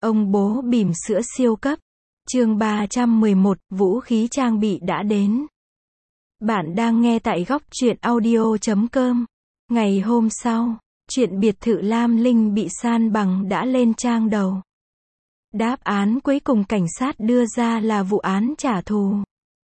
Ông bố bỉm sữa siêu cấp. Chương 311, vũ khí trang bị đã đến. Bạn đang nghe tại góc truyện audio.com. Ngày hôm sau, chuyện biệt thự Lam Linh bị san bằng đã lên trang đầu. Đáp án cuối cùng cảnh sát đưa ra là vụ án trả thù.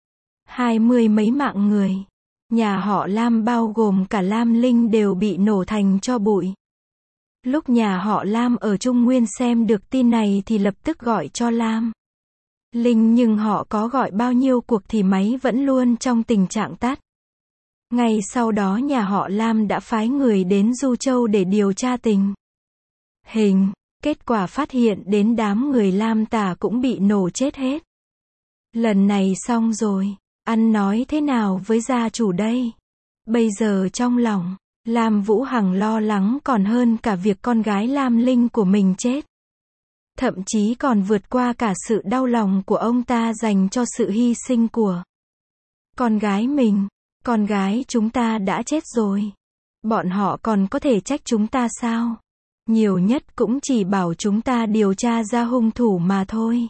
20 mấy mạng người. Nhà họ Lam bao gồm cả Lam Linh đều bị nổ thành tro bụi. Lúc nhà họ Lam ở Trung Nguyên xem được tin này thì lập tức gọi cho Lam Linh, nhưng họ có gọi bao nhiêu cuộc thì máy vẫn luôn trong tình trạng tắt. Ngay sau đó nhà họ Lam đã phái người đến Du Châu để điều tra tình hình. Kết quả phát hiện đến đám người Lam Tả cũng bị nổ chết hết. Lần này xong rồi, ăn nói thế nào với gia chủ đây? Bây giờ trong lòng Lam Vũ Hằng lo lắng còn hơn cả việc con gái Lam Linh của mình chết. Thậm chí còn vượt qua cả sự đau lòng của ông ta dành cho sự hy sinh của con gái mình. Con gái chúng ta đã chết rồi. Bọn họ còn có thể trách chúng ta sao? Nhiều nhất cũng chỉ bảo chúng ta điều tra ra hung thủ mà thôi.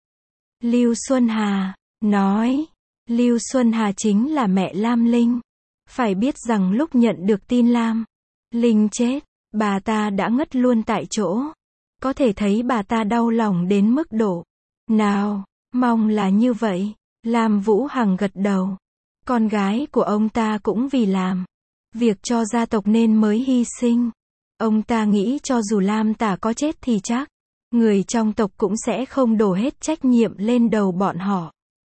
Lưu Xuân Hà nói. Lưu Xuân Hà chính là mẹ Lam Linh. Phải biết rằng lúc nhận được tin Lam Linh chết, bà ta đã ngất luôn tại chỗ. Có thể thấy bà ta đau lòng đến mức độ nào. Mong là như vậy. Lam Vũ Hằng gật đầu. Con gái của ông ta cũng vì làm việc cho gia tộc nên mới hy sinh. Ông ta nghĩ cho dù Lam Tả có chết thì chắc người trong tộc cũng sẽ không đổ hết trách nhiệm lên đầu bọn họ.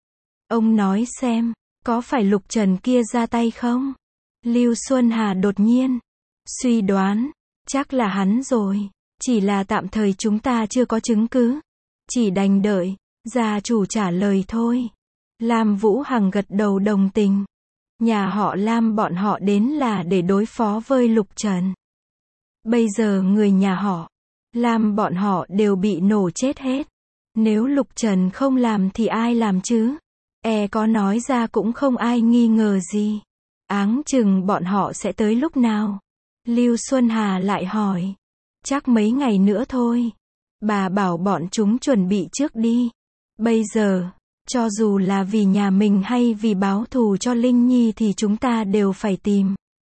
Ông nói xem, có phải Lục Trần kia ra tay không? Lưu Xuân Hà đột nhiên suy đoán, chắc là hắn rồi. Chỉ là tạm thời chúng ta chưa có chứng cứ. Chỉ đành đợi gia chủ trả lời thôi. Lam Vũ Hằng gật đầu đồng tình. Nhà họ Lam bọn họ đến là để đối phó với Lục Trần. Bây giờ người nhà họ Lam bọn họ đều bị nổ chết hết. Nếu Lục Trần không làm thì ai làm chứ? Có nói ra cũng không ai nghi ngờ gì. Áng chừng bọn họ sẽ tới lúc nào? Lưu Xuân Hà lại hỏi. Chắc mấy ngày nữa thôi. Bà bảo bọn chúng chuẩn bị trước đi. Bây giờ, cho dù là vì nhà mình hay vì báo thù cho Linh Nhi thì chúng ta đều phải tìm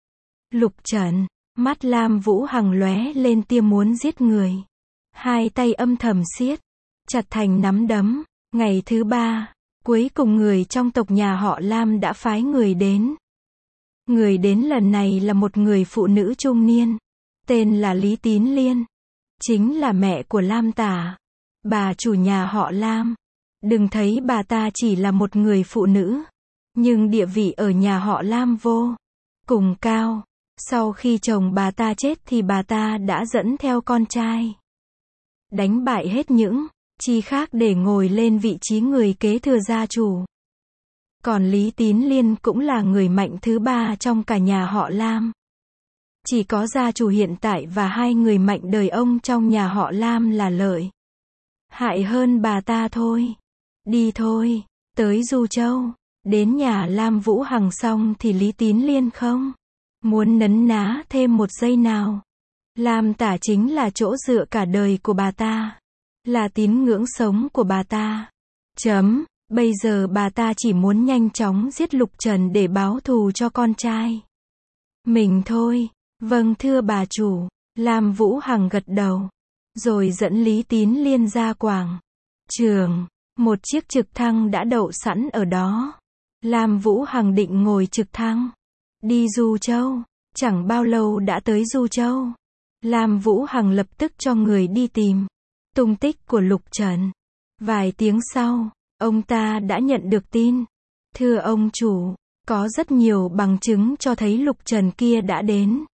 Lục Trần. Mắt Lam Vũ Hằng lóe lên tia muốn giết người. Hai tay âm thầm siết chặt thành nắm đấm. Ngày thứ 3, cuối cùng người trong tộc nhà họ Lam đã phái người đến. Người đến lần này là một người phụ nữ trung niên. Tên là Lý Tín Liên. Chính là mẹ của Lam Tả. Bà chủ nhà họ Lam. Đừng thấy bà ta chỉ là một người phụ nữ. Nhưng địa vị ở nhà họ Lam vô cùng cao. Sau khi chồng bà ta chết thì bà ta đã dẫn theo con trai. Đánh bại hết những chi khác để ngồi lên vị trí người kế thừa gia chủ. Còn Lý Tín Liên cũng là người mạnh thứ 3 trong cả nhà họ Lam. Chỉ có gia chủ hiện tại và hai người mạnh đời ông trong nhà họ Lam là lợi hại hơn bà ta thôi. Đi thôi, tới Du Châu. Đến nhà Lam Vũ Hằng xong thì Lý Tín Liên không muốn nấn ná thêm một giây nào. Lam Tả chính là chỗ dựa cả đời của bà ta. Là tín ngưỡng sống của bà ta. Bây giờ bà ta chỉ muốn nhanh chóng giết Lục Trần để báo thù cho con trai mình thôi. Vâng thưa bà chủ. Lam Vũ Hằng gật đầu. Rồi dẫn Lý Tín Liên ra quảng trường. Một chiếc trực thăng đã đậu sẵn ở đó. Lam Vũ Hằng định ngồi trực thăng đi Du Châu. Chẳng bao lâu đã tới Du Châu. Lam Vũ Hằng lập tức cho người đi tìm tung tích của Lục Trần. Vài tiếng sau, ông ta đã nhận được tin. Thưa ông chủ, có rất nhiều bằng chứng cho thấy Lục Trần kia đã đến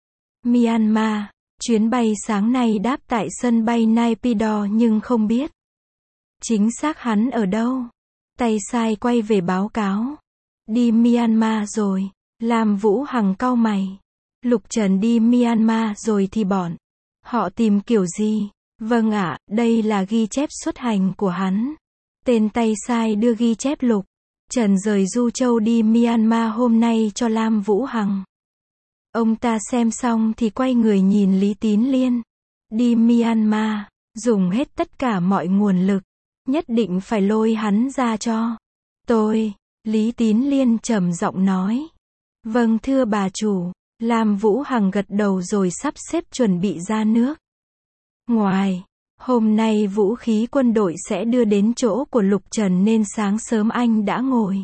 Myanmar. Chuyến bay sáng nay đáp tại sân bay Naypyidaw nhưng không biết chính xác hắn ở đâu. Tay sai quay về báo cáo. Đi Myanmar rồi. Lam Vũ Hằng cau mày. Lục Trần đi Myanmar rồi thì bọn họ tìm kiểu gì? Vâng ạ, đây là ghi chép xuất hành của hắn. Tên tay sai đưa ghi chép Lục Trần rời Du Châu đi Myanmar hôm nay cho Lam Vũ Hằng. Ông ta xem xong thì quay người nhìn Lý Tín Liên. Đi Myanmar dùng hết tất cả mọi nguồn lực, nhất định phải lôi hắn ra cho tôi. Lý Tín Liên trầm giọng nói. Vâng thưa bà chủ. Lam Vũ Hằng gật đầu rồi sắp xếp chuẩn bị ra nước. Ngoài, hôm nay vũ khí quân đội sẽ đưa đến chỗ của Lục Trần nên sáng sớm anh đã ngồi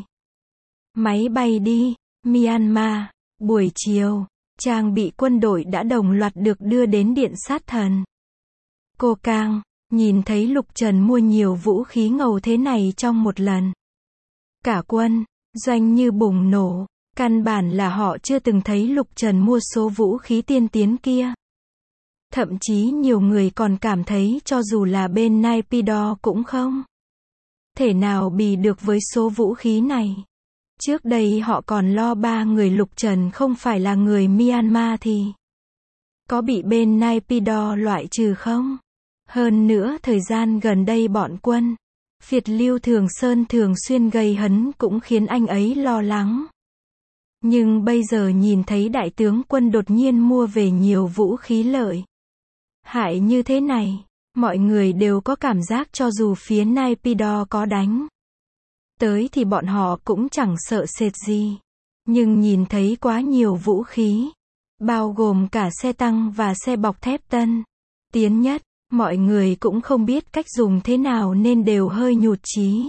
máy bay đi Myanmar. Buổi chiều, trang bị quân đội đã đồng loạt được đưa đến Điện Sát Thần. Cô Cang, nhìn thấy Lục Trần mua nhiều vũ khí ngầu thế này trong một lần. Cả quân doanh như bùng nổ, căn bản là họ chưa từng thấy Lục Trần mua số vũ khí tiên tiến kia. Thậm chí nhiều người còn cảm thấy cho dù là bên Naypyidaw cũng không thể nào bì được với số vũ khí này. Trước đây họ còn lo 3 người Lục Trần không phải là người Myanmar thì có bị bên Naypyidaw loại trừ không? Hơn nữa thời gian gần đây bọn quân phiệt Lưu Thường Sơn thường xuyên gây hấn cũng khiến anh ấy lo lắng. Nhưng bây giờ nhìn thấy đại tướng quân đột nhiên mua về nhiều vũ khí lợi hại như thế này, mọi người đều có cảm giác cho dù phía Naypyidaw có đánh tới thì bọn họ cũng chẳng sợ sệt gì. Nhưng nhìn thấy quá nhiều vũ khí, bao gồm cả xe tăng và xe bọc thép tân tiến nhất, mọi người cũng không biết cách dùng thế nào nên đều hơi nhụt chí.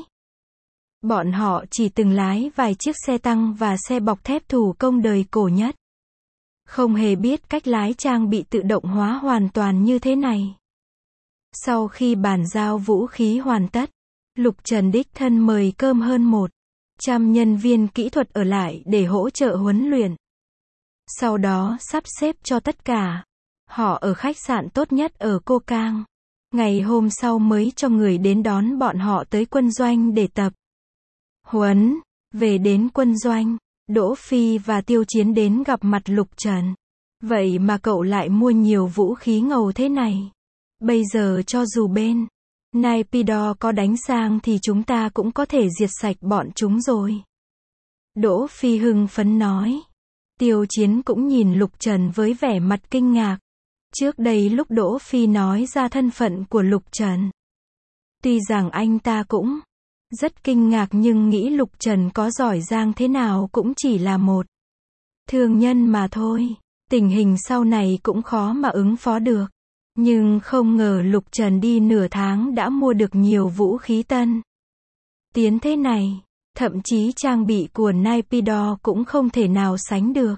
Bọn họ chỉ từng lái vài chiếc xe tăng và xe bọc thép thủ công đời cổ nhất. Không hề biết cách lái trang bị tự động hóa hoàn toàn như thế này. Sau khi bàn giao vũ khí hoàn tất, Lục Trần đích thân mời cơm hơn 100 nhân viên kỹ thuật ở lại để hỗ trợ huấn luyện. Sau đó sắp xếp cho tất cả họ ở khách sạn tốt nhất ở Cô Cang. Ngày hôm sau mới cho người đến đón bọn họ tới quân doanh để tập huấn. Về đến quân doanh, Đỗ Phi và Tiêu Chiến đến gặp mặt Lục Trần. Vậy mà cậu lại mua nhiều vũ khí ngầu thế này. Bây giờ cho dù bên Naypyidaw có đánh sang thì chúng ta cũng có thể diệt sạch bọn chúng rồi. Đỗ Phi hưng phấn nói. Tiêu Chiến cũng nhìn Lục Trần với vẻ mặt kinh ngạc. Trước đây lúc Đỗ Phi nói ra thân phận của Lục Trần, tuy rằng anh ta cũng rất kinh ngạc nhưng nghĩ Lục Trần có giỏi giang thế nào cũng chỉ là một thương nhân mà thôi. Tình hình sau này cũng khó mà ứng phó được. Nhưng không ngờ Lục Trần đi nửa tháng đã mua được nhiều vũ khí tân tiến thế này. Thậm chí trang bị của Naypyidaw cũng không thể nào sánh được.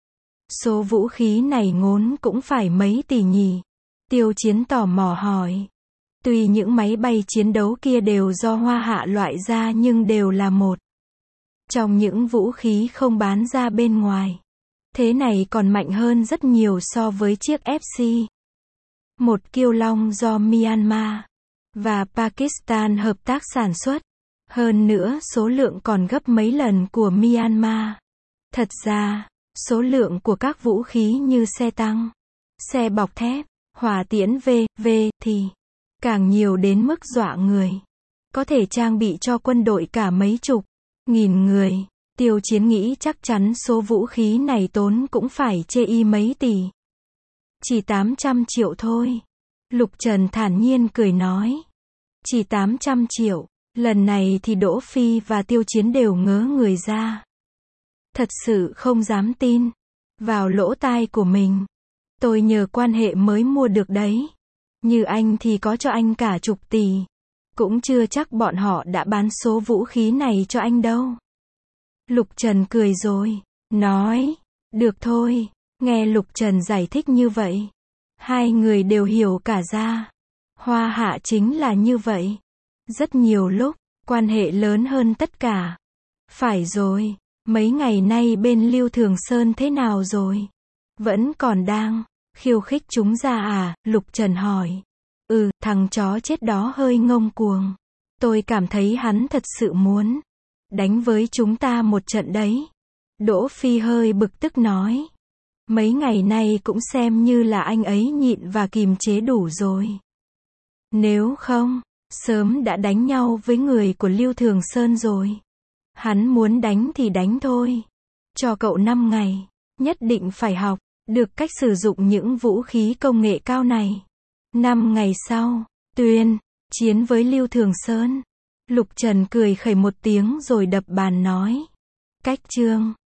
Số vũ khí này ngốn cũng phải mấy tỷ nhỉ? Tiêu Chiến tò mò hỏi. Tuy những máy bay chiến đấu kia đều do Hoa Hạ loại ra nhưng đều là một trong những vũ khí không bán ra bên ngoài. Thế này còn mạnh hơn rất nhiều so với chiếc FC. Một Kiêu Long do Myanmar và Pakistan hợp tác sản xuất. Hơn nữa số lượng còn gấp mấy lần của Myanmar. Thật ra, số lượng của các vũ khí như xe tăng, xe bọc thép, hỏa tiễn v.v. thì càng nhiều đến mức dọa người. Có thể trang bị cho quân đội cả mấy chục nghìn người. Tiêu Chiến nghĩ chắc chắn số vũ khí này tốn cũng phải chê y mấy tỷ. Chỉ 800 triệu thôi. Lục Trần thản nhiên cười nói. Chỉ 800 triệu. Lần này thì Đỗ Phi và Tiêu Chiến đều ngớ người ra. Thật sự không dám tin vào lỗ tai của mình. Tôi nhờ quan hệ mới mua được đấy. Như anh thì có cho anh cả chục tỷ. Cũng chưa chắc bọn họ đã bán số vũ khí này cho anh đâu. Lục Trần cười rồi. Nói. Được thôi. Nghe Lục Trần giải thích như vậy. Hai người đều hiểu cả ra. Hoa Hạ chính là như vậy. Rất nhiều lúc, quan hệ lớn hơn tất cả. Phải rồi. Mấy ngày nay bên Lưu Thường Sơn thế nào rồi? Vẫn còn đang khiêu khích chúng ra à? Lục Trần hỏi. Thằng chó chết đó hơi ngông cuồng. Tôi cảm thấy hắn thật sự muốn đánh với chúng ta một trận đấy. Đỗ Phi hơi bực tức nói. Mấy ngày nay cũng xem như là anh ấy nhịn và kìm chế đủ rồi. Nếu không, sớm đã đánh nhau với người của Lưu Thường Sơn rồi. Hắn muốn đánh thì đánh thôi. Cho cậu 5 ngày, nhất định phải học được cách sử dụng những vũ khí công nghệ cao này. 5 ngày sau, Tuyên, chiến với Lưu Thường Sơn. Lục Trần cười khẩy một tiếng rồi đập bàn nói. Cách chương